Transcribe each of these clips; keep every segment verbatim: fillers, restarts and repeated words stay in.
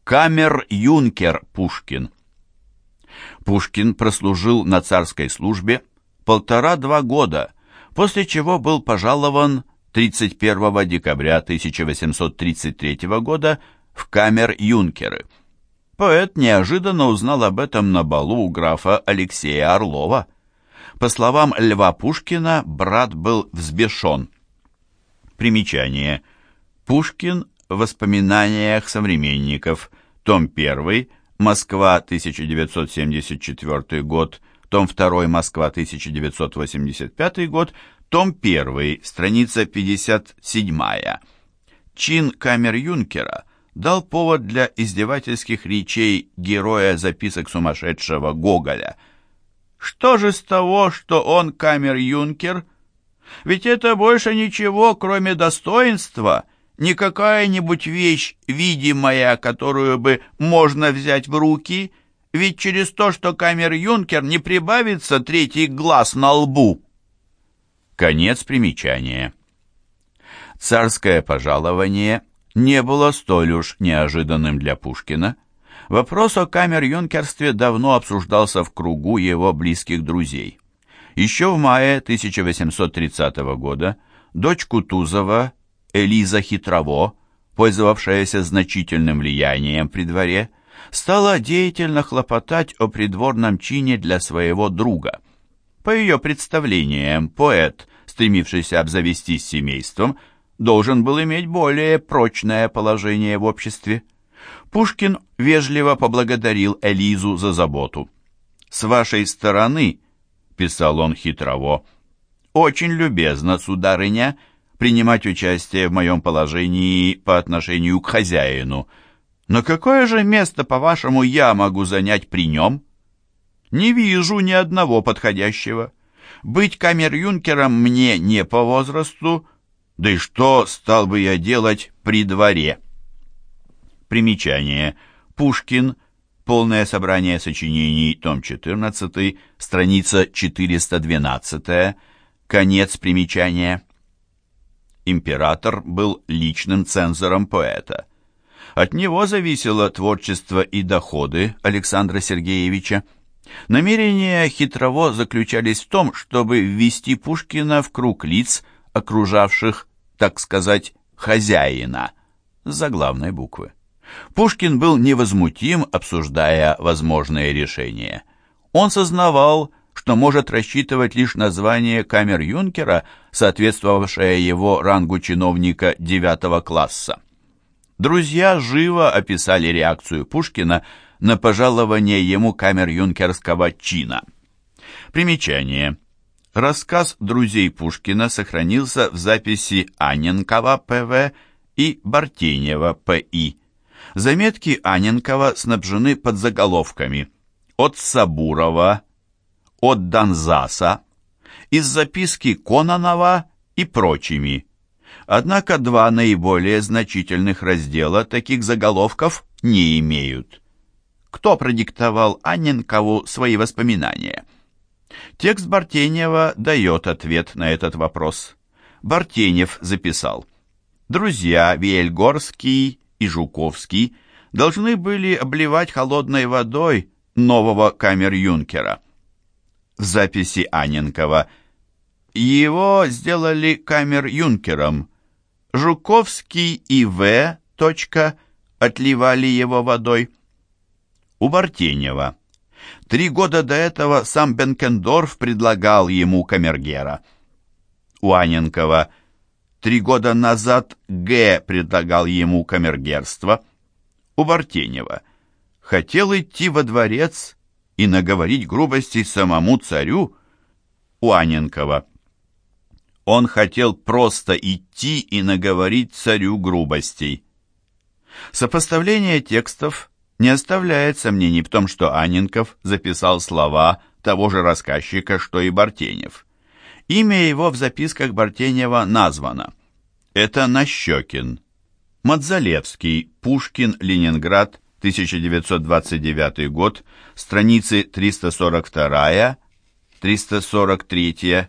Камер-юнкер Пушкин. Пушкин прослужил на царской службе полтора-два года, после чего был пожалован тридцать первого декабря тысяча восемьсот тридцать третьего года в камер-юнкеры. Поэт неожиданно узнал об этом на балу у графа Алексея Орлова. По словам Льва Пушкина, брат был взбешен. Примечание. Пушкин в воспоминаниях современников. Том первый. Москва, тысяча девятьсот семьдесят четвёртый год. Том второй. Москва, тысяча девятьсот восемьдесят пятый год. Том первый. Страница пятьдесят седьмая. Чин камер-юнкера дал повод для издевательских речей героя записок сумасшедшего Гоголя. Что же с того, что он камер-юнкер? Ведь это больше ничего, кроме достоинства, не какая-нибудь вещь видимая, которую бы можно взять в руки, ведь через то, что камер-юнкер, не прибавится третий глаз на лбу. Конец примечания. Царское пожалование не было столь уж неожиданным для Пушкина. Вопрос о камер-юнкерстве давно обсуждался в кругу его близких друзей. Еще в мае тысяча восемьсот тридцатого года дочь Кутузова, Элиза Хитрово, пользовавшаяся значительным влиянием при дворе, стала деятельно хлопотать о придворном чине для своего друга. По ее представлениям, поэт, стремившийся обзавестись семейством, должен был иметь более прочное положение в обществе. Пушкин вежливо поблагодарил Элизу за заботу. «С вашей стороны, — писал он Хитрово, — очень любезно, сударыня, принимать участие в моем положении по отношению к хозяину. Но какое же место, по-вашему, я могу занять при нем? Не вижу ни одного подходящего. Быть камер-юнкером мне не по возрасту, да и что стал бы я делать при дворе?» Примечание. Пушкин. Полное собрание сочинений. Том четырнадцатый. Страница четыреста двенадцать. Конец примечания. Император был личным цензором поэта. От него зависело творчество и доходы Александра Сергеевича. Намерения Хитрово заключались в том, чтобы ввести Пушкина в круг лиц, окружавших, так сказать, хозяина, с заглавной буквы. Пушкин был невозмутим, обсуждая возможные решения. Он сознавал, что может рассчитывать лишь на звание камер-юнкера, соответствовавшее его рангу чиновника девятого класса. Друзья живо описали реакцию Пушкина на пожалование ему камер-юнкерского чина. Примечание. Рассказ друзей Пушкина сохранился в записи Анненкова П В и Бартенева П И. Заметки Анненкова снабжены подзаголовками «От Сабурова», «От Донзаса», «Из записки Кононова» и прочими. Однако два наиболее значительных раздела таких заголовков не имеют. Кто продиктовал Анненкову свои воспоминания? Текст Бартенева дает ответ на этот вопрос. Бартенев записал: «Друзья Виельгорский и Жуковский должны были обливать холодной водой нового камер-юнкера». В записи Анненкова: «Его сделали камер-юнкером. Жуковский и В. отливали его водой». У Бартенева: «Три года до этого сам Бенкендорф предлагал ему камергера». У Анненкова: «Три года назад Г. предлагал ему камергерство». У Бартенева: «Хотел идти во дворец и наговорить грубостей самому царю». У Анненкова: «Он хотел просто идти и наговорить царю грубостей». Сопоставление текстов не оставляет сомнений в том, что Анненков записал слова того же рассказчика, что и Бартенев. Имя его в записках Бартенева названо. Это Нащекин. Мадзалевский. Пушкин. Ленинград. тысяча девятьсот двадцать девятый год. Страницы триста сорок два — триста сорок три.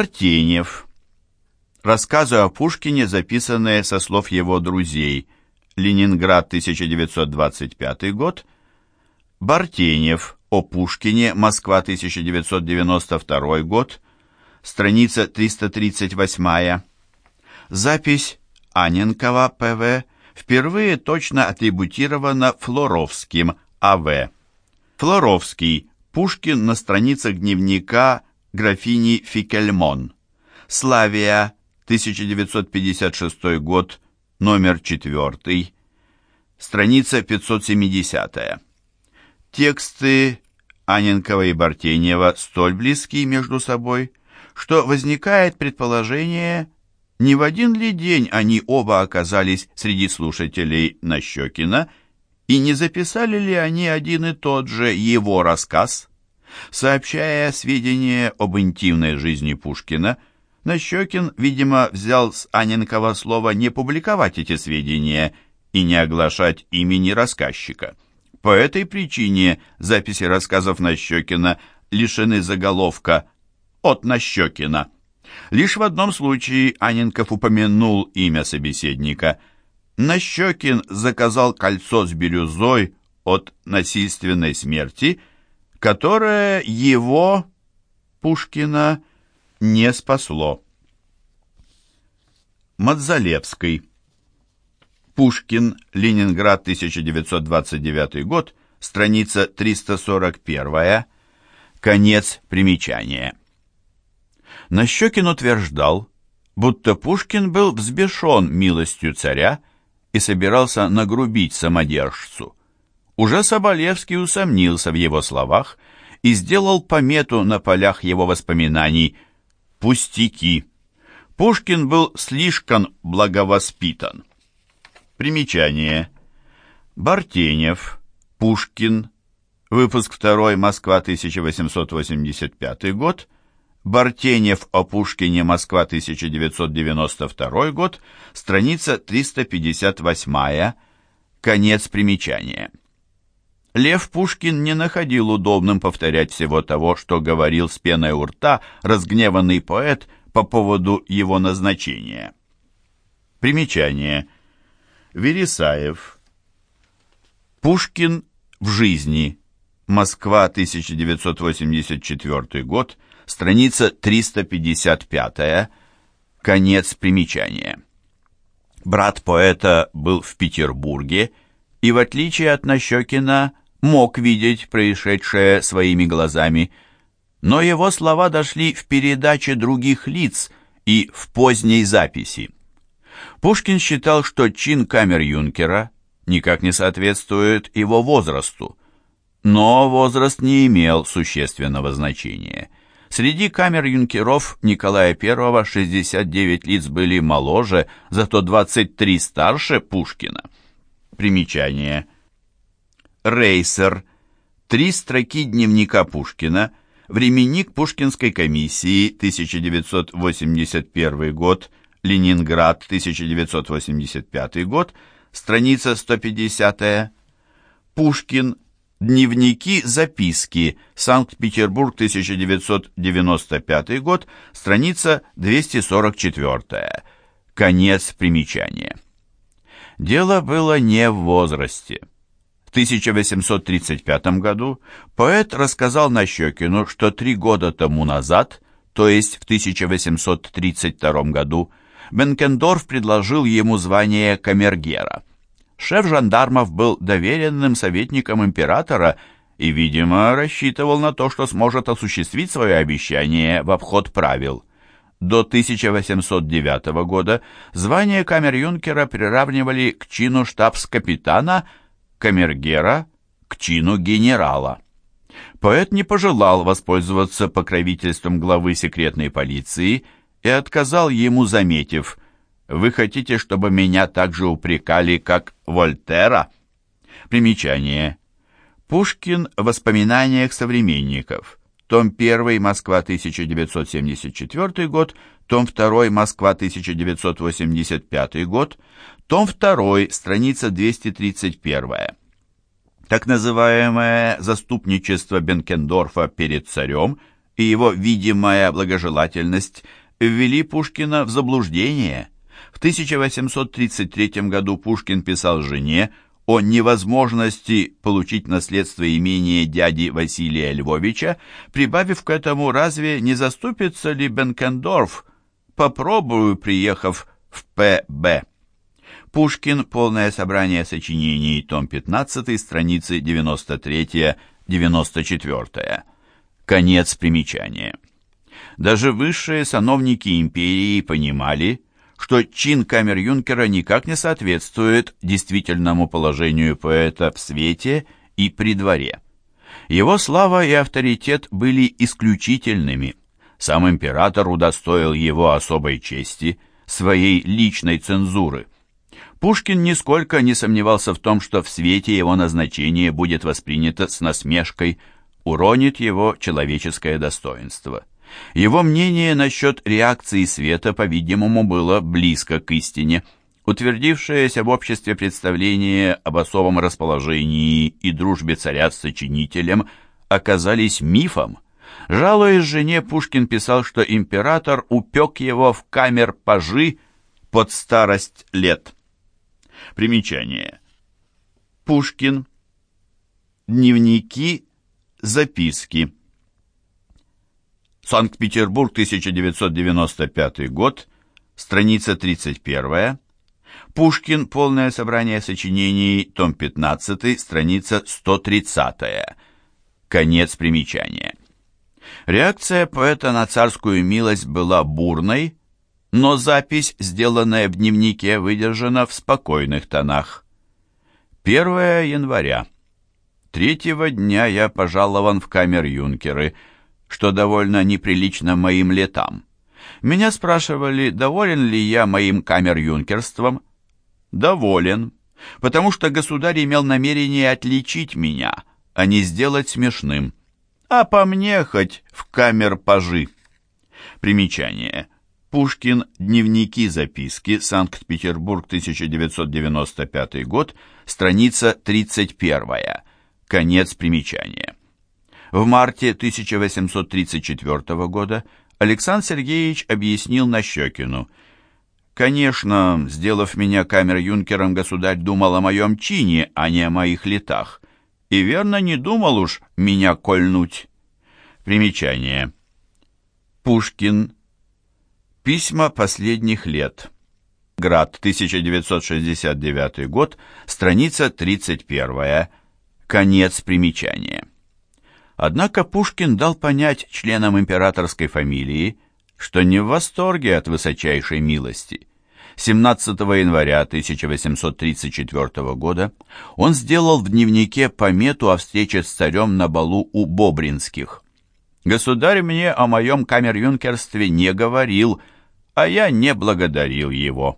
Бартенев. Рассказы о Пушкине, записанные со слов его друзей Ленинград, тысяча девятьсот двадцать пятый год, Бартенев о Пушкине, Москва, тысяча девятьсот девяносто второй год, страница триста тридцать восемь. Запись Анненкова, П В, впервые точно атрибутирована Флоровским, А В. Флоровский, Пушкин на страницах дневника графини Фикельмон. Славия, тысяча девятьсот пятьдесят шестой год, номер четвертый, страница пятьсот семидесятая. Тексты Анненкова и Бартенева столь близки между собой, что возникает предположение, не в один ли день они оба оказались среди слушателей Нащекина, и не записали ли они один и тот же его рассказ? Сообщая сведения об интимной жизни Пушкина, Нащекин, видимо, взял с Анненкова слово не публиковать эти сведения и не оглашать имени рассказчика. По этой причине записи рассказов Нащекина лишены заголовка «От Нащекина». Лишь в одном случае Анненков упомянул имя собеседника. Нащекин заказал кольцо с бирюзой от насильственной смерти, которое его, Пушкина, не спасло. Мадзалевский. Пушкин, Ленинград, тысяча девятьсот двадцать девятый год, страница триста сорок один, конец примечания. Нащекин утверждал, будто Пушкин был взбешен милостью царя и собирался нагрубить самодержцу. Уже Соболевский усомнился в его словах и сделал помету на полях его воспоминаний «Пустяки». Пушкин был слишком благовоспитан. Примечание. Бартенев, Пушкин, выпуск второй, Москва, тысяча восемьсот восемьдесят пятый год, Бартенев о Пушкине, Москва, тысяча девятьсот девяносто второй год, страница триста пятьдесят восемь, конец примечания. Лев Пушкин не находил удобным повторять всего того, что говорил с пеной у рта разгневанный поэт по поводу его назначения. Примечание. Вересаев. Пушкин в жизни. Москва, тысяча девятьсот восемьдесят четвёртый год, страница триста пятьдесят пять, конец примечания. Брат поэта был в Петербурге и, в отличие от Нащекина, мог видеть происшедшее своими глазами, но его слова дошли в передаче других лиц и в поздней записи. Пушкин считал, что чин камер-юнкера никак не соответствует его возрасту, но возраст не имел существенного значения. Среди камер-юнкеров Николая Первого шестьдесят девять лиц были моложе, зато двадцать три старше Пушкина. Примечание. Рейсер. Три строки дневника Пушкина. Временник Пушкинской комиссии, тысяча девятьсот восемьдесят первый год, Ленинград, тысяча девятьсот восемьдесят пятый год, страница сто пятьдесят. Пушкин. Дневники, записки. Санкт-Петербург, тысяча девятьсот девяносто пятый год, страница двести сорок четыре. Конец примечания. Дело было не в возрасте. В тысяча восемьсот тридцать пятом году поэт рассказал Нащекину, что три года тому назад, то есть в тысяча восемьсот тридцать втором году, Бенкендорф предложил ему звание камергера. Шеф жандармов был доверенным советником императора и, видимо, рассчитывал на то, что сможет осуществить свое обещание в обход правил. До тысяча восемьсот девятого года звание камер-юнкера приравнивали к чину штабс-капитана, камергера к чину генерала. Поэт не пожелал воспользоваться покровительством главы секретной полиции и отказал ему, заметив: «Вы хотите, чтобы меня так же упрекали, как Вольтера?» Примечание. Пушкин в воспоминаниях современников. Том один, Москва, тысяча девятьсот семьдесят четвёртый год, том два, Москва, тысяча девятьсот восемьдесят пятый год, том два, страница двести тридцать один. Так называемое заступничество Бенкендорфа перед царем и его видимая благожелательность ввели Пушкина в заблуждение. В В тысяча восемьсот тридцать третьем году Пушкин писал жене о невозможности получить наследство имения дяди Василия Львовича, прибавив к этому: «Разве не заступится ли Бенкендорф? Попробую, приехав в П Б» Пушкин. Полное собрание сочинений, том пятнадцатый, страницы девяносто три — девяносто четыре. Конец примечания. Даже высшие сановники империи понимали, что чин камер-юнкера никак не соответствует действительному положению поэта в свете и при дворе. Его слава и авторитет были исключительными. Сам император удостоил его особой чести, своей личной цензуры. Пушкин нисколько не сомневался в том, что в свете его назначение будет воспринято с насмешкой, уронит его человеческое достоинство. Его мнение насчет реакции света, по-видимому, было близко к истине. Утвердившееся в обществе представление об особом расположении и дружбе царя с сочинителем оказались мифом. Жалуясь жене, Пушкин писал, что император упек его в камер-пажи под старость лет. Примечание. Пушкин. Дневники, записки. Санкт-Петербург, тысяча девятьсот девяносто пятый год, страница тридцать первая. Пушкин. Полное собрание сочинений, том пятнадцатый, страница сто тридцатая. Конец примечания. Реакция поэта на царскую милость была бурной, но запись, сделанная в дневнике, выдержана в спокойных тонах. первого января. Третьего дня я пожалован в камер-юнкеры, что довольно неприлично моим летам. Меня спрашивали, доволен ли я моим камер-юнкерством. Доволен, потому что государь имел намерение отличить меня, а не сделать смешным. А по мне хоть в камер-пажи. Примечание. Пушкин. Дневники, записки. Санкт-Петербург, тысяча девятьсот девяносто пятый год, страница тридцать первая. Конец примечания. В марте тысяча восемьсот тридцать четвёртого года Александр Сергеевич объяснил Нащекину: «Конечно, сделав меня камер-юнкером, государь думал о моем чине, а не о моих летах. И верно не думал уж меня кольнуть». Примечание. Пушкин. Письма последних лет. Град, тысяча девятьсот шестьдесят девятый год, страница тридцать первая. Конец примечания. Однако Пушкин дал понять членам императорской фамилии, что не в восторге от высочайшей милости. семнадцатого января тысяча восемьсот тридцать четвёртого года он сделал в дневнике помету о встрече с царем на балу у Бобринских. «Государь мне о моем камер-юнкерстве не говорил, а я не благодарил его».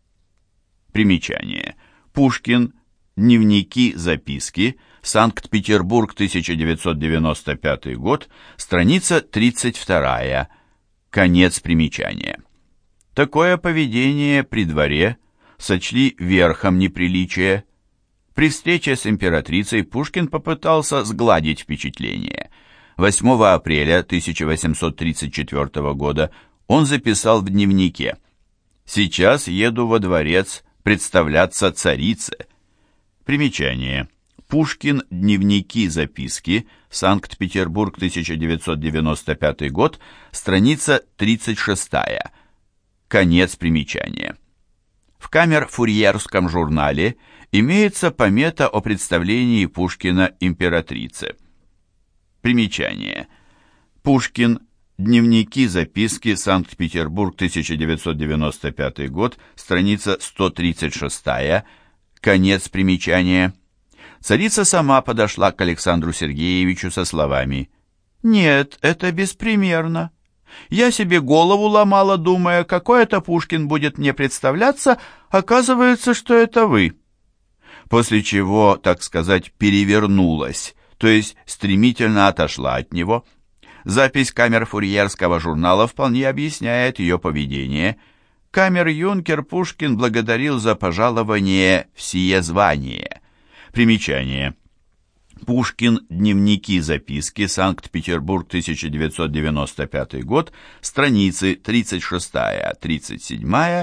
Примечание. Пушкин. Дневники, записки. Санкт-Петербург, тысяча девятьсот девяносто пятый год, страница тридцать вторая. Конец примечания. Такое поведение при дворе сочли верхом неприличия. При встрече с императрицей Пушкин попытался сгладить впечатление. восьмого апреля тысяча восемьсот тридцать четвёртого года он записал в дневнике: «Сейчас еду во дворец представляться царице». Примечание. Пушкин. Дневники, записки. Санкт-Петербург, тысяча девятьсот девяносто пятый год, страница тридцать шестая. Конец примечания. В камер-фурьерском журнале имеется помета о представлении Пушкина императрице. Примечание. Пушкин. Дневники, записки. Санкт-Петербург, тысяча девятьсот девяносто пятый год, страница сто тридцать шестая. Конец примечания. Царица сама подошла к Александру Сергеевичу со словами: «Нет, это беспримерно. Я себе голову ломала, думая, какой это Пушкин будет мне представляться, оказывается, что это вы». После чего, так сказать, перевернулась, то есть стремительно отошла от него. Запись камер-фурьерского журнала вполне объясняет ее поведение. Камер-юнкер Пушкин благодарил за пожалование в сие звание. Примечание. Пушкин. Дневники, записки. Санкт-Петербург, тысяча девятьсот девяносто пятый год. Страницы тридцать шестая — тридцать седьмая.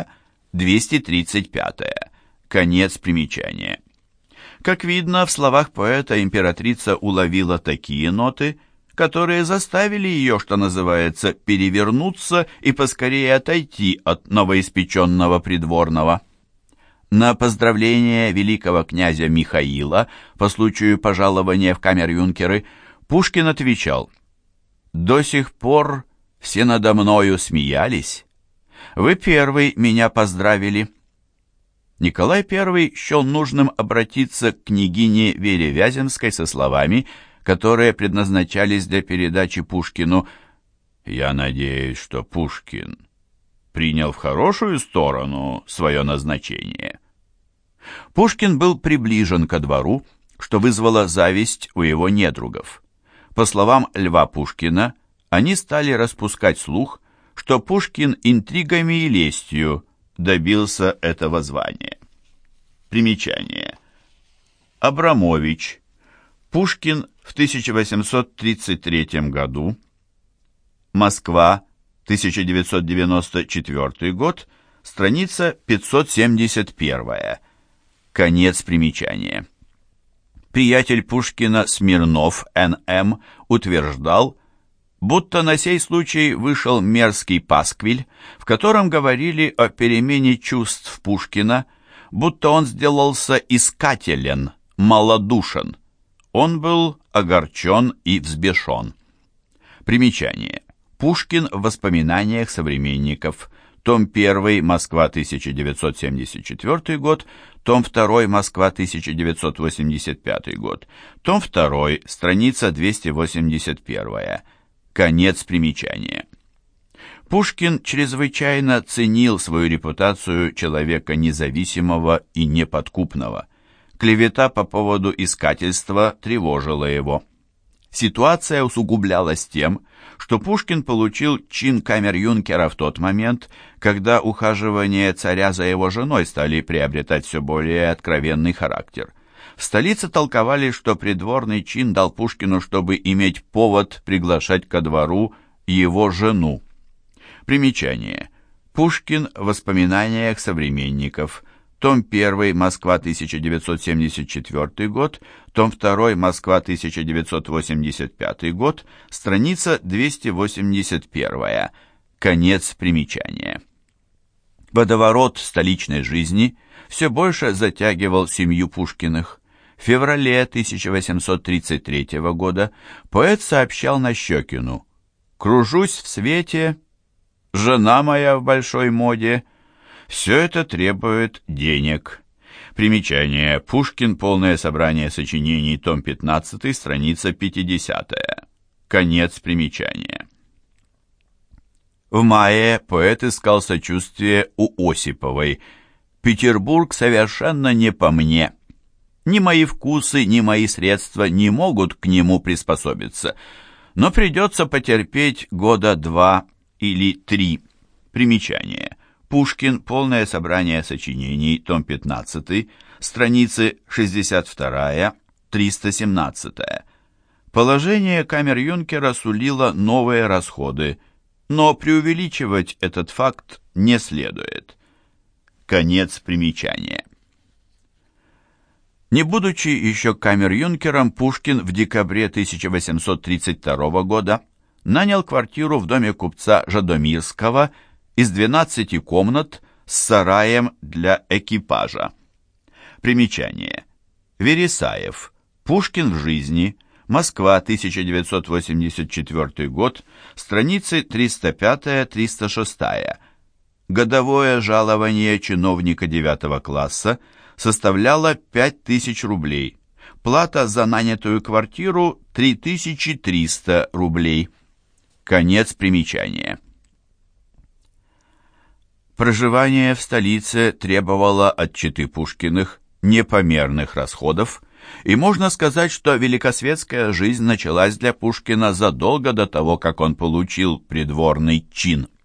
двести тридцать пятое. Конец примечания. Как видно, в словах поэта императрица уловила такие ноты, которые заставили ее, что называется, перевернуться и поскорее отойти от новоиспеченного придворного. На поздравление великого князя Михаила по случаю пожалования в камер-юнкеры Пушкин отвечал: «До сих пор все надо мною смеялись. Вы первый меня поздравили». Николай Первый счел нужным обратиться к княгине Вере Вяземской со словами, которые предназначались для передачи Пушкину: «Я надеюсь, что Пушкин принял в хорошую сторону свое назначение». Пушкин был приближен ко двору, что вызвало зависть у его недругов. По словам Льва Пушкина, они стали распускать слух, что Пушкин интригами и лестью добился этого звания. Примечание. Абрамович. Пушкин в тысяча восемьсот тридцать третьем году. Москва, тысяча девятьсот девяносто четвёртый год, страница пятьсот семьдесят первая. Конец примечания. Приятель Пушкина Смирнов Н М утверждал, будто на сей случай вышел мерзкий пасквиль, в котором говорили о перемене чувств Пушкина, будто он сделался искателен, малодушен. Он был огорчен и взбешен. Примечание. Пушкин в воспоминаниях современников. Том первый, Москва, тысяча девятьсот семьдесят четвёртый год. Том второй, Москва, тысяча девятьсот восемьдесят пятый год. Том второй, страница двести восемьдесят первая. Конец примечания. Пушкин чрезвычайно ценил свою репутацию человека независимого и неподкупного. Клевета по поводу искательства тревожила его. Ситуация усугублялась тем, что Пушкин получил чин камер-юнкера в тот момент, когда ухаживания царя за его женой стали приобретать все более откровенный характер. В столице толковали, что придворный чин дал Пушкину, чтобы иметь повод приглашать ко двору его жену. Примечание. Пушкин в воспоминаниях современников. Том первый, Москва, тысяча девятьсот семьдесят четвёртый год. Том второй, Москва, тысяча девятьсот восемьдесят пятый год. Страница двести восемьдесят первая. Конец примечания. Водоворот столичной жизни все больше затягивал семью Пушкиных. В феврале тысяча восемьсот тридцать третьего года поэт сообщал Нащекину: «Кружусь в свете, жена моя в большой моде, все это требует денег». Примечание. Пушкин. Полное собрание сочинений. Том пятнадцатый. Страница пятидесятая. Конец примечания. В мае поэт искал сочувствие у Осиповой. «Петербург совершенно не по мне. Ни мои вкусы, ни мои средства не могут к нему приспособиться. Но придется потерпеть года два или три». Примечание. Пушкин. Полное собрание сочинений. Том пятнадцатый. Страницы шестьдесят вторая — триста семнадцатая. Положение камер-юнкера сулило новые расходы, но преувеличивать этот факт не следует. Конец примечания. Не будучи еще камер-юнкером, Пушкин в декабре тысяча восемьсот тридцать второго года нанял квартиру в доме купца Жадомирского из двенадцати комнат с сараем для экипажа. Примечание. Вересаев. Пушкин в жизни. Москва, тысяча девятьсот восемьдесят четвёртый год. Страницы триста пятая — триста шестая. Годовое жалование чиновника девятого класса составляло пять тысяч рублей. Плата за нанятую квартиру — три тысячи триста рублей. Конец примечания. Проживание в столице требовало от четы Пушкиных непомерных расходов, и можно сказать, что великосветская жизнь началась для Пушкина задолго до того, как он получил придворный чин.